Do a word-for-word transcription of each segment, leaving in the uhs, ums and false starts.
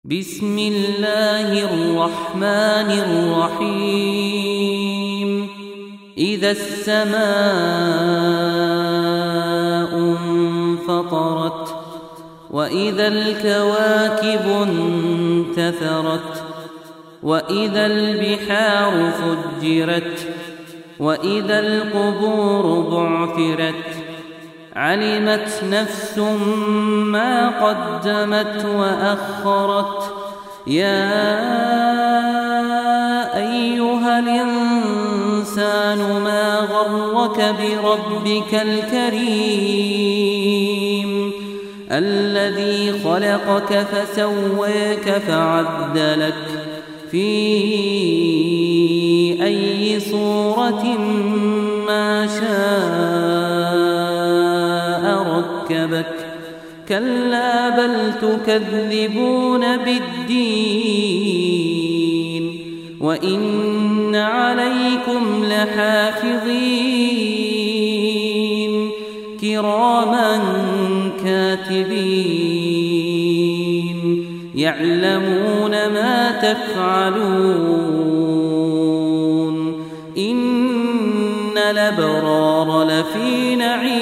بسم الله الرحمن الرحيم إذا السماء انفطرت وإذا الكواكب انتثرت وإذا البحار فجرت وإذا القبور بعثرت علمت نفس ما قدمت وأخرت يا أيها الإنسان ما غرك بربك الكريم الذي خلقك فسواك فعدلك في أي صورة ما شاء ركبك كلا بل تكذبون بالدين وإن عليكم لحافظين كراما كاتبين يعلمون ما تفعلون إن الأبرار لفي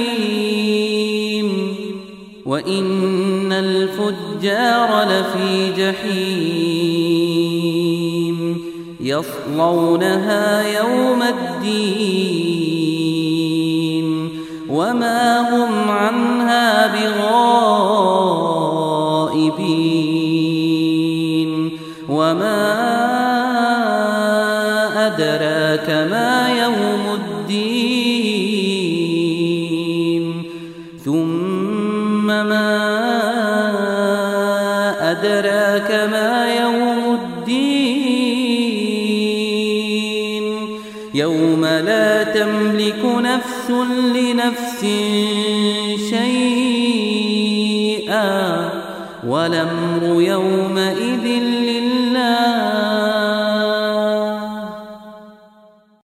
نعيم وإن الفجار لفي جحيم يصلونها يوم الدين وما هم عنها بغائبين وما أدراك ما يوم الدين ثم ما أدراك ما يوم الدين يوم لا تملك نفس لنفس شيئا والأمر يومئذ